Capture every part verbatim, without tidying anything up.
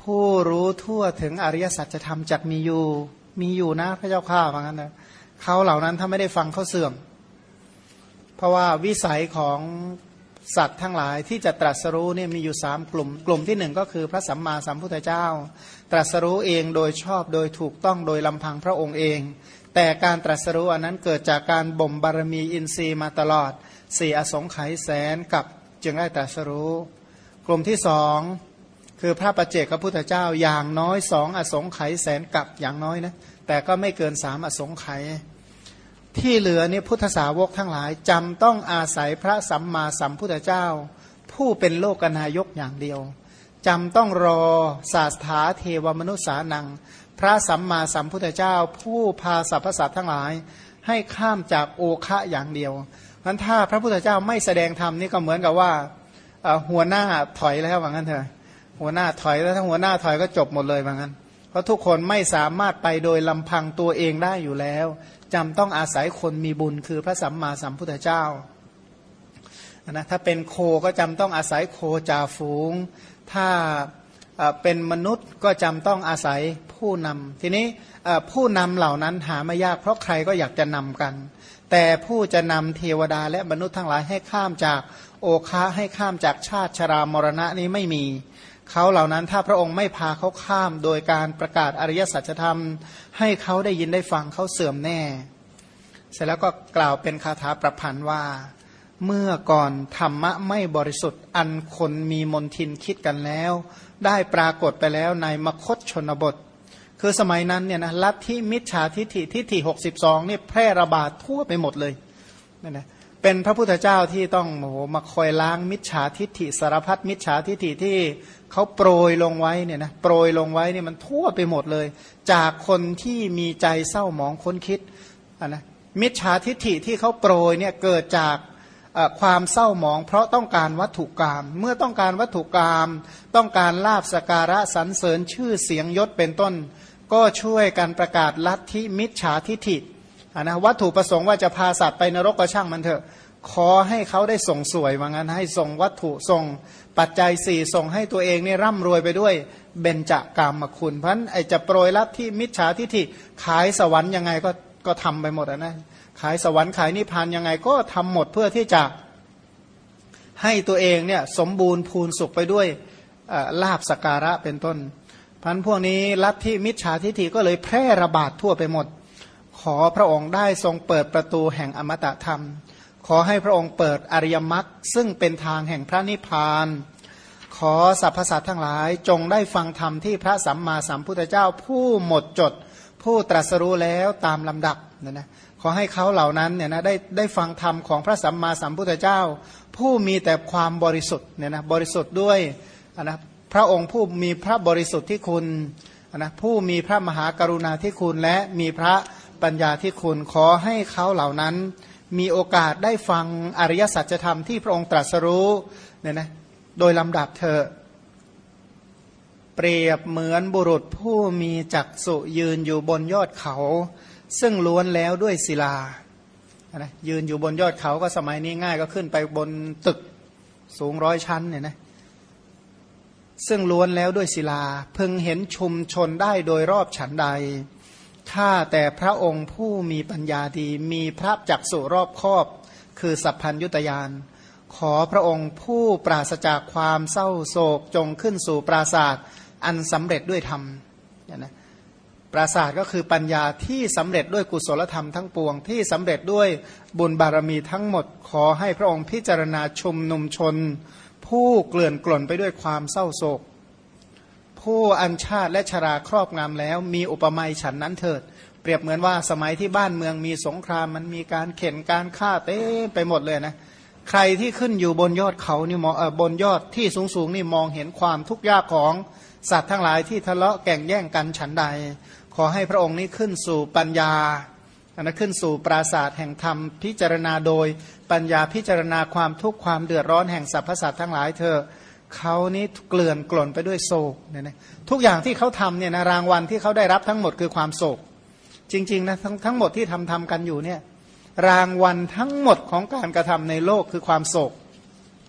ผู้รู้ทั่วถึงอริยสัจธรรมจักมีอยู่มีอยู่นะพระเจ้าข้าว่างั้นนะเขาเหล่านั้นถ้าไม่ได้ฟังเขาเสื่อมเพราะว่าวิสัยของสัตว์ทั้งหลายที่จะตรัสรู้เนี่ยมีอยู่สามกลุ่มกลุ่มที่หนึ่งก็คือพระสัมมาสัมพุทธเจ้าตรัสรู้เองโดยชอบโดยถูกต้องโดยลำพังพระองค์เองแต่การตรัสรู้อันนั้นเกิดจากการบ่มบารมีอินทรีย์มาตลอดสี่อสงไขยแสนกับจึงได้ตรัสรู้กลุ่มที่สองคือพระปัจเจกพระพุทธเจ้าอย่างน้อยสองอสงไขยแสนกับอย่างน้อยนะแต่ก็ไม่เกินสามอสงไขยที่เหลือเนี่ยพุทธสาวกทั้งหลายจำต้องอาศัยพระสัมมาสัมพุทธเจ้าผู้เป็นโลกนายกอย่างเดียวจำต้องรอศาสถาเทวมนุษสานังพระสัมมาสัมพุทธเจ้าผู้พาสรรพสัตว์ทั้งหลายให้ข้ามจากโอคะอย่างเดียวงั้นถ้าพระพุทธเจ้าไม่แสดงธรรมนี่ก็เหมือนกับว่าหัวหน้าถอยแล้วว่างั้นเถอะหัวหน้าถอยแล้วถ้าหัวหน้าถอยก็จบหมดเลยว่างั้นเพราะทุกคนไม่สามารถไปโดยลำพังตัวเองได้อยู่แล้วจำต้องอาศัยคนมีบุญคือพระสัมมาสัมพุทธเจ้านะถ้าเป็นโคก็จำต้องอาศัยโคจ่าฝูงถ้าเป็นมนุษย์ก็จำต้องอาศัยผู้นำทีนี้ผู้นำเหล่านั้นหาไม่ยากเพราะใครก็อยากจะนำกันแต่ผู้จะนำเทวดาและมนุษย์ทั้งหลายให้ข้ามจากโอคะให้ข้ามจากชาติชรามรณะนี้ไม่มีเขาเหล่านั้นถ้าพระองค์ไม่พาเขาข้ามโดยการประกาศอริยสัจธรรมให้เขาได้ยินได้ฟังเขาเสื่อมแน่เสร็จแล้วก็กล่าวเป็นคาถาประพันธ์ว่าเมื่อก่อนธรรมะไม่บริสุทธิ์อันคนมีมนทินคิดกันแล้วได้ปรากฏไปแล้วในมคธชนบทคือสมัยนั้นเนี่ยนะลัทธิมิจฉาทิฏฐิทิฏฐิหกสิบสองนี่แพร่ระบาดทั่วไปหมดเลยนี่นะเป็นพระพุทธเจ้าที่ต้องโอ้โหมาคอยล้างมิจฉาทิฏฐิสารพัดมิจฉาทิฏฐิที่เขาโปรยลงไว้เนี่ยนะโปรยลงไว้เนี่ยมันทั่วไปหมดเลยจากคนที่มีใจเศร้าหมองค้นคิดอ่ะนะมิจฉาทิฏฐิที่เขาโปรยเนี่ยเกิดจากความเศร้าหมองเพราะต้องการวัตถุกรรมเมื่อต้องการวัตถุกรรมต้องการลาภสักการะสรรเสริญชื่อเสียงยศเป็นต้นก็ช่วยกันประกาศลัทธิมิจฉาทิฏฐินะวัตถุประสงค์ว่าจะพาสัตว์ไปนรกก็ช่างมันเถอะขอให้เขาได้ส่งสวยว่างั้นให้ส่งวัตถุส่งปัจจัยสี่ส่งให้ตัวเองนี่ร่ำรวยไปด้วยเบญจกามคุณเพราะฉะนั้นไอจะโปรยลัทธิมิจฉาทิฏฐิขายสวรรค์ยังไงก็ก็ทำไปหมดนะขายสวรรค์ขายนิพพานยังไงก็ทำหมดเพื่อที่จะให้ตัวเองเนี่ยสมบูรณ์พูนสุขไปด้วยลาภสักการะเป็นต้นพันพวกนี้ลัทธิมิจฉาทิฏฐิก็เลยแพร่ระบาดทั่วไปหมดขอพระองค์ได้ทรงเปิดประตูแห่งอมตะธรรมขอให้พระองค์เปิดอริยมรรคซึ่งเป็นทางแห่งพระนิพพานขอสรรพสัตว์ทั้งหลายจงได้ฟังธรรมที่พระสัมมาสัมพุทธเจ้าผู้หมดจดผู้ตรัสรู้แล้วตามลำดับนะนะขอให้เขาเหล่านั้นเนี่ยนะได้ได้ฟังธรรมของพระสัมมาสัมพุทธเจ้าผู้มีแต่ความบริสุทธิ์เนี่ยนะบริสุทธิ์ด้วยนะพระองค์ผู้มีพระบริสุทธิ์ที่คุณนะผู้มีพระมหากรุณาธิคุณและมีพระปัญญาที่คุณขอให้เขาเหล่านั้นมีโอกาสได้ฟังอริยสัจธรรมที่พระองค์ตรัสรู้เนี่ยนะโดยลำดับเธอเปรียบเหมือนบุรุษผู้มีจักษุยืนอยู่บนยอดเขาซึ่งล้วนแล้วด้วยศิลานะยืนอยู่บนยอดเขาก็สมัยนี้ง่ายก็ขึ้นไปบนตึกสูงร้อยชั้นเนี่ยนะซึ่งล้วนแล้วด้วยศิลาพึงเห็นชุมชนได้โดยรอบฉันใดข้าแต่พระองค์ผู้มีปัญญาดีมีพระจักษุรอบคอบคือสัพพัญญุตญาณขอพระองค์ผู้ปราศจากความเศร้าโศกจงขึ้นสู่ปราสาทอันสำเร็จด้วยธรรมเนี่ยนะปราสาทก็คือปัญญาที่สำเร็จด้วยกุศลธรรมทั้งปวงที่สำเร็จด้วยบุญบารมีทั้งหมดขอให้พระองค์พิจารณาชุมนุมชนผู้เกลื่อนกล่นไปด้วยความเศร้าโศกผู้อัญชาติและชราครอบงำแล้วมีอุปมาฉันนั้นเถิดเปรียบเหมือนว่าสมัยที่บ้านเมืองมีสงครามมันมีการเข็นการฆ่าเต้ไปหมดเลยนะใครที่ขึ้นอยู่บนยอดเขานี่มองเออบนยอดที่สูงสูงนี่มองเห็นความทุกข์ยากของสัตว์ทั้งหลายที่ทะเลาะแก่งแย่งกันฉันใดขอให้พระองค์นี้ขึ้นสู่ปัญญานะขึ้นสู่ปราศาสตร์แห่งธรรมพิจารณาโดยปัญญาพิจารณาความทุกข์ความเดือดร้อนแห่งสรรพสัตว์ทั้งหลายเธอเขานี้เกลื่อนกล่นไปด้วยโศกเนี่ยนะทุกอย่างที่เขาทำเนี่ยนะรางวัลที่เขาได้รับทั้งหมดคือความโศกจริงๆนะทั้งทั้งหมดที่ทำทำกันอยู่เนี่ยรางวัลทั้งหมดของการกระทำในโลกคือความโศก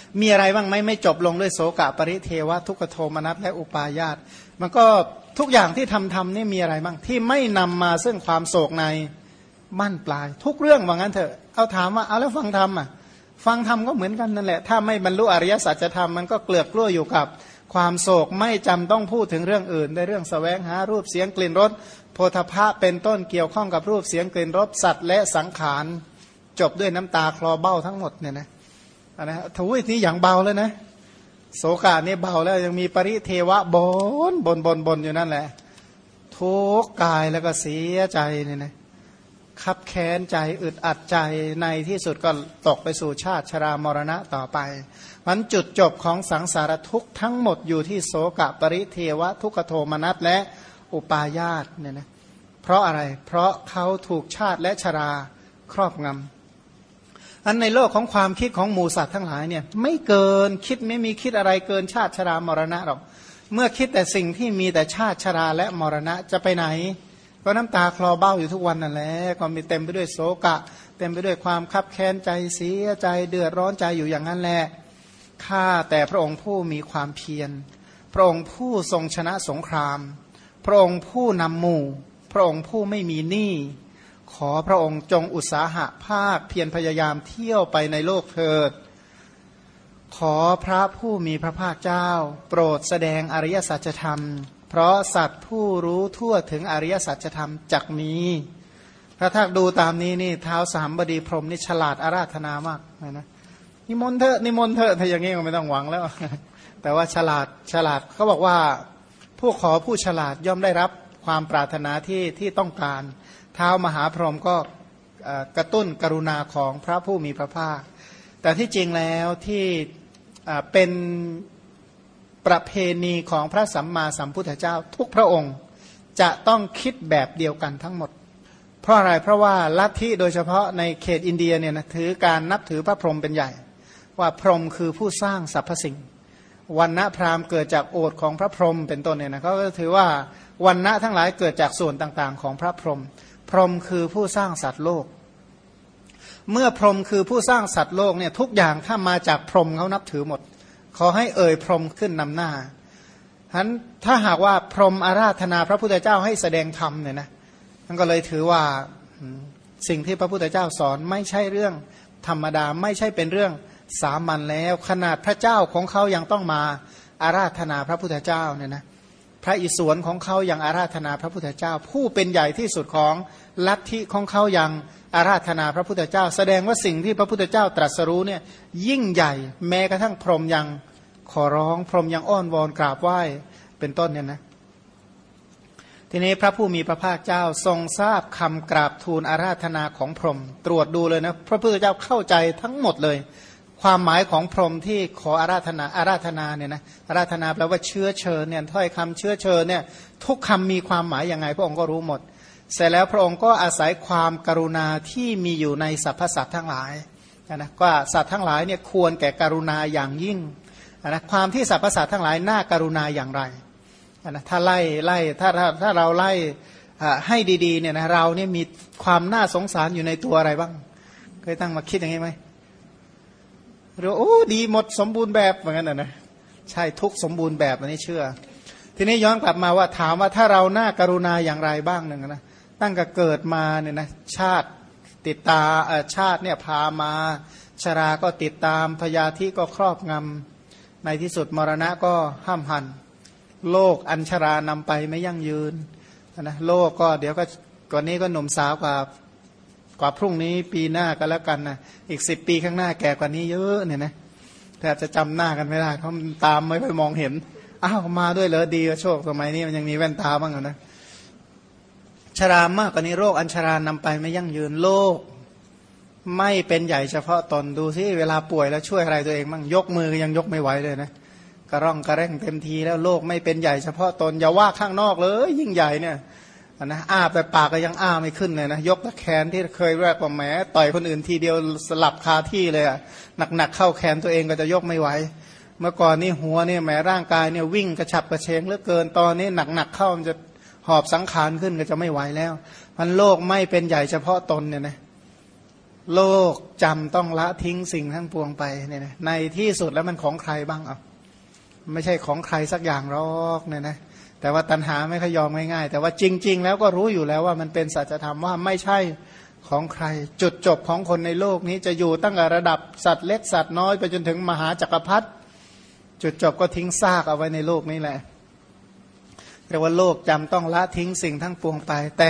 มีอะไรบ้างไหมไม่จบลงด้วยโสกะปริเทวะทุกขโทมนัสและอุปาญาตมันก็ทุกอย่างที่ทำทำนี่มีอะไรบ้างที่ไม่นำมาซึ่งความโศกในบั้นปลายทุกเรื่องว่างั้นเถอะเอาถามว่าเอาแล้วฟังธรรมอ่ะฟังธรรมก็เหมือนกันนั่นแหละถ้าไม่บรรลุอริยสัจธรรมมันก็เกลือกกลั้วอยู่กับความโศกไม่จำต้องพูดถึงเรื่องอื่นในเรื่องแสวงหารูปเสียงกลิ่นรสโพธพะเป็นต้นเกี่ยวข้องกับรูปเสียงกลิ่นรสสัตว์และสังขารจบด้วยน้ำตาคลอเบ้าทั้งหมดเนี่ยนะนะทวีนี้อย่างเบาเลยนะโสกาเนี่ยเบาแล้วยังมีปริเทวะบนบนบนบนอยู่นั่นแหละทุกข์กายแล้วก็เสียใจเนี่ยนะคับแค้นใจอึดอัดใจในที่สุดก็ตกไปสู่ชาติชรามรณะต่อไปมันจุดจบของสังสารทุกข์ทั้งหมดอยู่ที่โสกะปริเทวะทุกขโทมนัสและอุปาญาตเนี่ยนะเพราะอะไรเพราะเขาถูกชาติและชราครอบงำอันในโลกของความคิดของหมู่สัตว์ทั้งหลายเนี่ยไม่เกินคิดไม่มีคิดอะไรเกินชาติชรามรณะหรอกเมื่อคิดแต่สิ่งที่มีแต่ชาติชราและมรณะจะไปไหนก็น้ำตาคลอเบ้าอยู่ทุกวันนั่นแหละก็มีเต็มไปด้วยโศกะเต็มไปด้วยความคับแค้นใจเสียใจเดือดร้อนใจอยู่อย่างนั้นแหละข้าแต่พระองค์ผู้มีความเพียรพระองค์ผู้ทรงชนะสงครามพระองค์ผู้นำหมู่พระองค์ผู้ไม่มีหนี้ขอพระองค์จงอุตสาหะภาคเพียรพยายามเที่ยวไปในโลกเถิดขอพระผู้มีพระภาคเจ้าโปรดแสดงอริยสัจธรรมเพราะสัตว์ผู้รู้ทั่วถึงอริยสัจธรรมจักมีถ้าถ้าดูตามนี้นี่เท้าสามบดีพรหมนี่ฉลาดอาราธนามากนะนิมนต์เถอะนิมนต์เถอะถ้าอย่างงี้ก็ไม่ต้องหวังแล้วแต่ว่าฉลาดฉลาดเขาบอกว่าผู้ขอผู้ฉลาดย่อมได้รับความปรารถนาที่ที่ต้องการเท้ามหาพรหมก็กระตุ้นกรุณาของพระผู้มีพระภาคแต่ที่จริงแล้วที่เป็นประเพณีของพระสัมมาสัมพุทธเจ้าทุกพระองค์จะต้องคิดแบบเดียวกันทั้งหมดเพราะอะไรเพราะว่าลัทธิโดยเฉพาะในเขตอินเดียเนี่ยนะถือการนับถือพระพรหมเป็นใหญ่ว่าพรหมคือผู้สร้างสรรพสิ่งวรรณะพราหมณ์เกิดจากโอษฐ์ของพระพรหมเป็นต้นเนี่ยนะเขาก็ถือว่าวรรณะทั้งหลายเกิดจากส่วนต่างๆของพระพรหมพรหมคือผู้สร้างสัตว์โลกเมื่อพรหมคือผู้สร้างสัตว์โลกเนี่ยทุกอย่างถ้ามาจากพรหมเขานับถือหมดขอให้เอ่ยพรหมขึ้นนำหน้าฉะนั้นถ้าหากว่าพรหมอาราธนาพระพุทธเจ้าให้แสดงธรรมเนี่ยนะนั่นก็เลยถือว่าสิ่งที่พระพุทธเจ้าสอนไม่ใช่เรื่องธรรมดาไม่ใช่เป็นเรื่องสามัญแล้วขนาดพระเจ้าของเขายังต้องมาอาราธนาพระพุทธเจ้าเนี่ยนะพระอิศวรของเขายังอาราธนาพระพุทธเจ้าผู้เป็นใหญ่ที่สุดของลัทธิของเขายังอาราธนาพระพุทธเจ้าแสดงว่าสิ่งที่พระพุทธเจ้าตรัสรู้เนี่ยยิ่งใหญ่แม้กระทั่งพรหมยังขอร้องพรหมยังอ้อนวอนกราบไหว้เป็นต้นเนี่ยนะทีนี้พระผู้มีพระภาคเจ้าทรงทราบคำกราบทูลอาราธนาของพรหมตรวจดูเลยนะพระพุทธเจ้าเข้าใจทั้งหมดเลยความหมายของพรหมที่ขออาราธนาอาราธนาเนี่ยนะอาราธนาแปลว่าเชื้อเชิญเนี่ยถ้อยคำเชื้อเชิญเนี่ยทุกคำมีความหมายยังไงพระองค์ก็รู้หมดเสร็จแล้วพระองค์ก็อาศัยความกรุณาที่มีอยู่ในสรรพสัตว์ทั้งหลายนะว่าสัตว์ทั้งหลายเนี่ยควรแก่กรุณาอย่างยิ่งนะความที่สรรพสัตว์ทั้งหลายน่ากรุณาอย่างไรนะถ้าไล่ไล่ถ้าถ้าถ้าเราไล่ให้ดีๆเนี่ยนะเราเนี่ยมีความน่าสงสารอยู่ในตัวอะไรบ้างเคยตั้งมาคิดอย่างนี้ไหมหรือโอ้ดีหมดสมบูรณ์แบบเหมือนกันนะใช่ทุกสมบูรณ์แบบอันนี้เชื่อทีนี้ย้อนกลับมาว่าถามว่าถ้าเราน่ากรุณาอย่างไรบ้างหนึ่งนะตั้งแต่เกิดมาเนี่ยนะชาติติดตาชาติเนี่ยพามาชราก็ติดตามพยาธิก็ครอบงำในที่สุดมรณะก็ห้ามหันโลกอัญชรานำไปไม่ยั่งยืนนะโลกก็เดี๋ยวก็ก่อนนี้ก็หนุ่มสาวกว่ากว่าพรุ่งนี้ปีหน้าก็แล้วกันนะอีกสิบปีข้างหน้าแก่กว่านี้เยอะเนี่ยนะแทบจะจำหน้ากันไม่ได้เขาตามไม่ค่อยมองเห็นอ้าวมาด้วยเหรอดีโชคสมัยนี้มันยังมีแว่นตาบ้างนะชรามากกว่านี้โรคอัญชรานำไปไม่ยั่งยืนโลกไม่เป็นใหญ่เฉพาะตนดูสิเวลาป่วยแล้วช่วยอะไรตัวเองบ้างยกมือยังยกไม่ไหวเลยนะกระร่องกระแร่งเต็มทีแล้วโลกไม่เป็นใหญ่เฉพาะตนอย่าว่าข้างนอกเลยยิ่งใหญ่เนี่ยนะอ้าแต่ปากก็ยังอ้าไม่ขึ้นเลยนะยกตะแขนที่เคยแรกว่าแหมต่อยคนอื่นทีเดียวสลับคาที่เลยอะหนักๆเข้าแขนตัวเองก็จะยกไม่ไหวเมื่อก่อนนี่หัวเนี่ยแหมร่างกายเนี่ยวิ่งกระฉับกระเฉงเหลือเกินตอนนี้หนักๆเข้ามันจะหอบสังขารขึ้นก็จะไม่ไหวแล้วมันโลกไม่เป็นใหญ่เฉพาะตนเนี่ยนะโลกจำต้องละทิ้งสิ่งทั้งปวงไปเนี่ยนะในที่สุดแล้วมันของใครบ้างอ่ะไม่ใช่ของใครสักอย่างหรอกเนี่ยนะแต่ว่าตัณหาไม่ค่อยยอมง่ายๆแต่ว่าจริงๆแล้วก็รู้อยู่แล้วว่ามันเป็นสัจธรรมว่าไม่ใช่ของใครจุดจบของคนในโลกนี้จะอยู่ตั้งแต่ระดับสัตว์เล็กสัตว์น้อยไปจนถึงมหาจักรพรรดิจุดจบก็ทิ้งซากเอาไว้ในโลกนี้แหละเรียกว่าโลกจำต้องละทิ้งสิ่งทั้งปวงไปแต่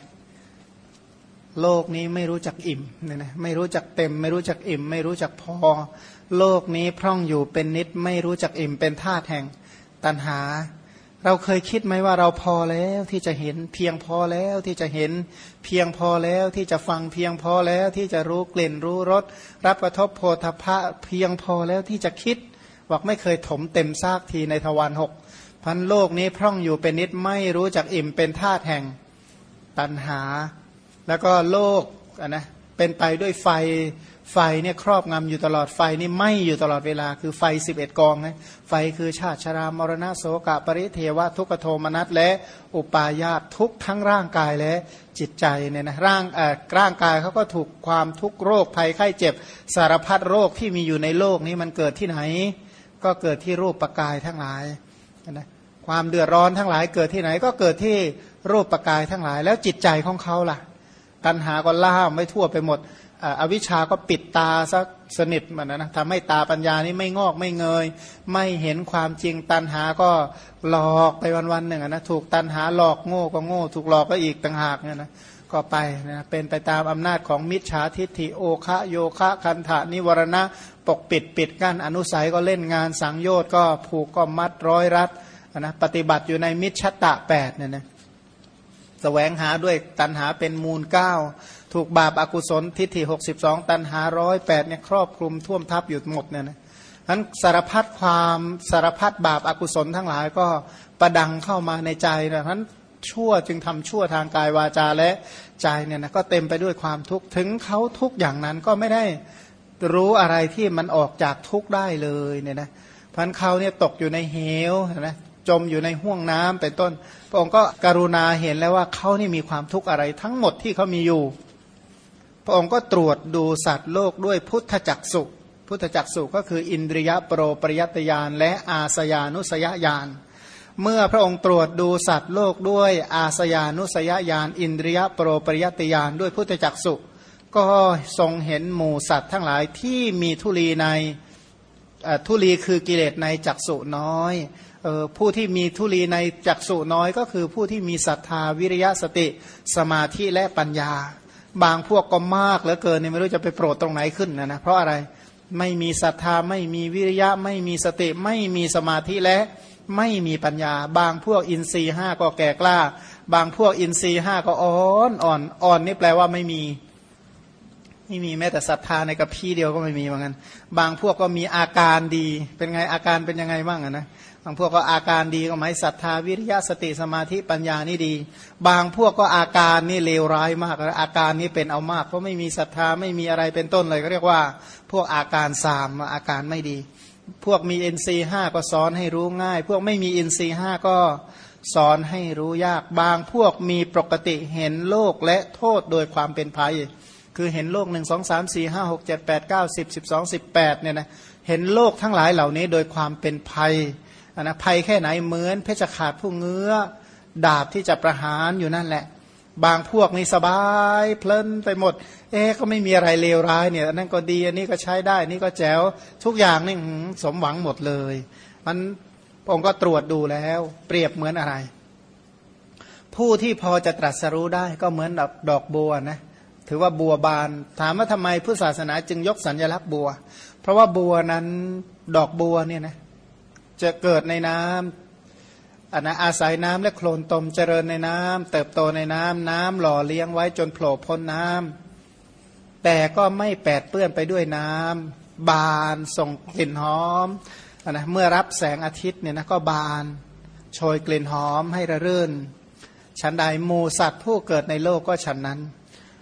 โลกนี้ไม่รู้จักอิ่มเนี่ยนะไม่รู้จักเต็มไม่รู้จักอิ่มไม่รู้จักพอโลกนี้พร่องอยู่เป็นนิดไม่รู้จักอิ่มเป็นธาตุแห่งตัณหาเราเคยคิดไหมว่าเราพอแล้วที่จะเห็นเพียงพอแล้วที่จะเห็นเพียงพอแล้วที่จะฟังเพียงพอแล้วที่จะรู้กลิ่นรู้รสรับกระทบโผฏฐัพพะเพียงพอแล้วที่จะคิดบอกไม่เคยถมเต็มซากทีในทวารหกพันโลกนี้พร่องอยู่เป็นนิดไม่รู้จักอิ่มเป็นธาตุแห่งตัณหาแล้วก็โลกนะเป็นไปด้วยไฟไฟเนี่ยครอบงำอยู่ตลอดไฟนี่ไหม้อยู่ตลอดเวลาคือไฟสิบเอ็ดกองนะไฟคือชาติชรามรณะโสกะปริเทวะทุกขโทมนัสและอุปาญาตทุกทั้งร่างกายและจิตใจเนี่ยนะร่างเอ่อร่างกายเขาก็ถูกความทุกข์โรคภัยไข้เจ็บสารพัดโรคที่มีอยู่ในโลกนี้มันเกิดที่ไหนก็เกิดที่รูปปกายทั้งหลายนะความเดือดร้อนทั้งหลายเกิดที่ไหนก็เกิดที่รูปปกายทั้งหลายแล้วจิตใจของเขาล่ะตัณหาก็ล่ามไว้ทั่วไปหมดอวิชชาก็ปิดตาซะสนิทมันนะนะทำให้ตาปัญญานี้ไม่งอกไม่เงยไม่เห็นความจริงตัณหาก็หลอกไปวันๆหนึ่งนะถูกตัณหาหลอกโง่ก็โง่ถูกหลอกก็อีกต่างหากเนี่ยนะก็ไปนะเป็นไปตามอำนาจของมิจฉาทิฏฐิโอคะโยคะคันธะนิวรณะปกปิดปิดกั้นอนุสัยก็เล่นงานสังโยชน์ก็ผูกก็มัดร้อยรัดนะปฏิบัติอยู่ในมิจฉตะแปดเนี่ยนะแสวงหาด้วยตัณหาเป็นมูลเก้าถูกบาปอกุศลทิฏฐิหกสิบสองตัณหาร้อยแปดเนี่ยครอบคลุมท่วมทับอยู่หมดเนี่ยนะทั้นสารพัดความสารพัดบาปอกุศลทั้งหลายก็ประดังเข้ามาในใจนะทั้นชั่วจึงทำชั่วทางกายวาจาและใจเนี่ยนะก็เต็มไปด้วยความทุกข์ถึงเขาทุกอย่างนั้นก็ไม่ได้รู้อะไรที่มันออกจากทุกข์ได้เลยเนี่ยนะพันเขาเนี่ยตกอยู่ในเหวนะจมอยู่ในห้วงน้ำเป็นต้นพระองค์ก็กรุณาเห็นแล้วว่าเขานี่มีความทุกข์อะไรทั้งหมดที่เขามีอยู่พระองค์ก็ตรวจดูสัตว์โลกด้วยพุทธจักษุพุทธจักษุก็คืออินทรียโปรปริยัตญาณและอาสยานุสยญาณเมื่อพระองค์ตรวจดูสัตว์โลกด้วยอาสยานุสยญาณอินทรียโปรปริยัตญาณด้วยพุทธจักษุก็ทรงเห็นหมู่สัตว์ทั้งหลายที่มีทุลีในทุลีคือกิเลสในจักษุน้อยเออผู้ที่มีทุลีในจักษุน้อยก็คือผู้ที่มีศรัทธาวิริยะสติสมาธิและปัญญาบางพวกก็มากเหลือเกินเนี่ยไม่รู้จะไปโปรดตรงไหนขึ้นนะนะเพราะอะไรไม่มีศรัทธาไม่มีวิริยะไม่มีสติไม่มีสมาธิและไม่มีปัญญาบางพวกอินทรีย์ห้าก็แก่กล้าบางพวกอินทรีย์ห้าก็อ่อนอ่อนอ่อนนี่แปลว่าไม่มีไม่มีแม้แต่ศรัทธาในกระพี้เดียวก็ไม่มีเหมือนกันบางพวกก็มีอาการดีเป็นไงอาการเป็นยังไงบ้างนะบางพวกก็อาการดีก็หมายศรัทธาวิริยะสติสมาธิปัญญานี่ดีบางพวกก็อาการนี่เลวร้ายมากอาการนี้เป็นเอามากเพราะไม่มีศรัทธาไม่มีอะไรเป็นต้นเลยก็เรียกว่าพวกอาการสามอาการไม่ดีพวกมีอินทรีย์ห้าก็สอนให้รู้ง่ายพวกไม่มีอินทรีย์ห้าก็สอนให้รู้ยากบางพวกมีปกติเห็นโลกและโทษโดยความเป็นภัยคือเห็นโลกหนึ่งสองสามสี่ห้าหกเจ็ดแปดเก้าสิบสิบสองสิบแปดเนี่ยนะเห็นโลกทั้งหลายเหล่านี้โดยความเป็นภัยนะภัยแค่ไหนเหมือนเพชฌฆาตผู้เงื้อดาบที่จะประหารอยู่นั่นแหละบางพวกนี่สบายเพลินไปหมดเอ๊ะก็ไม่มีอะไรเลวร้ายเนี่ยอันนั้นก็ดีอันนี้ก็ใช้ได้นี่ก็แจ๋วทุกอย่างนี่สมหวังหมดเลยมันพระองค์ก็ตรวจดูแล้วเปรียบเหมือนอะไรผู้ที่พอจะตรัสรู้ได้ก็เหมือนดอกดอกบัวนะถือว่าบัวบานถามว่าทำไมพุทธศาสนาจึงยกสัญลักษณ์บัวเพราะว่าบัวนั้นดอกบัวเนี่ยนะจะเกิดในน้ำอันนะอาศัยน้ำและโคลนตมเจริญในน้ำเติบโตในน้ำน้ำหล่อเลี้ยงไว้จนโผล่พ้นน้ำแต่ก็ไม่แปดเปื้อนไปด้วยน้ำบานส่งกลิ่นหอมอันนะเมื่อรับแสงอาทิตย์เนี่ยนะก็บานโชยกลิ่นหอมให้ระรื่นฉันใดหมู่สัตว์ผู้เกิดในโลกก็ฉันนั้น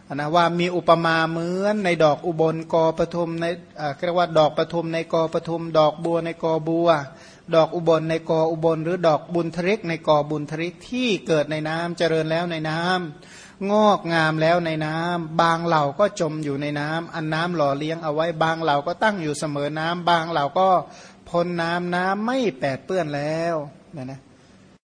นะว่ามีอุปมาเหมือนในดอกอุบลกอปทุมในเรียกว่าดอกปทุมในกอปทุมดอกบัวในกอบัวดอกอุบลในกออุบลหรือดอกบุญทริกในกอบุญทริกที่เกิดในน้ำเจริญแล้วในน้ำงอกงามแล้วในน้ำบางเหล่าก็จมอยู่ในน้ำอันน้ำหล่อเลี้ยงเอาไว้บางเหล่าก็ตั้งอยู่เสมอน้ำบางเหล่าก็พ้นน้ำน้ำไม่แปดเปื้อนแล้วเนี่ยนะ